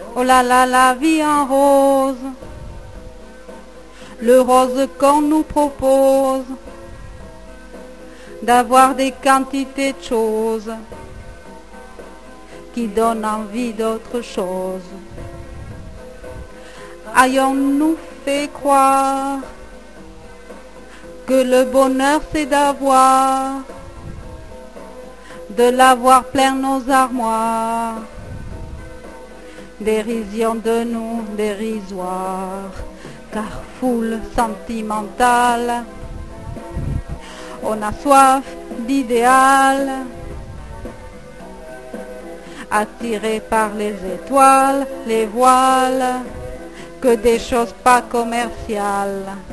Oh là là, la vie en rose, le rose qu'on nous propose, d'avoir des quantités de choses qui donnent envie d'autre chose. Ayons-nous fait croire que le bonheur c'est d'avoir, de l'avoir plein nos armoires. Dérision de nous, dérisoire, car foule sentimentale, on a soif d'idéal, attiré par les étoiles, les voiles, que des choses pas commerciales.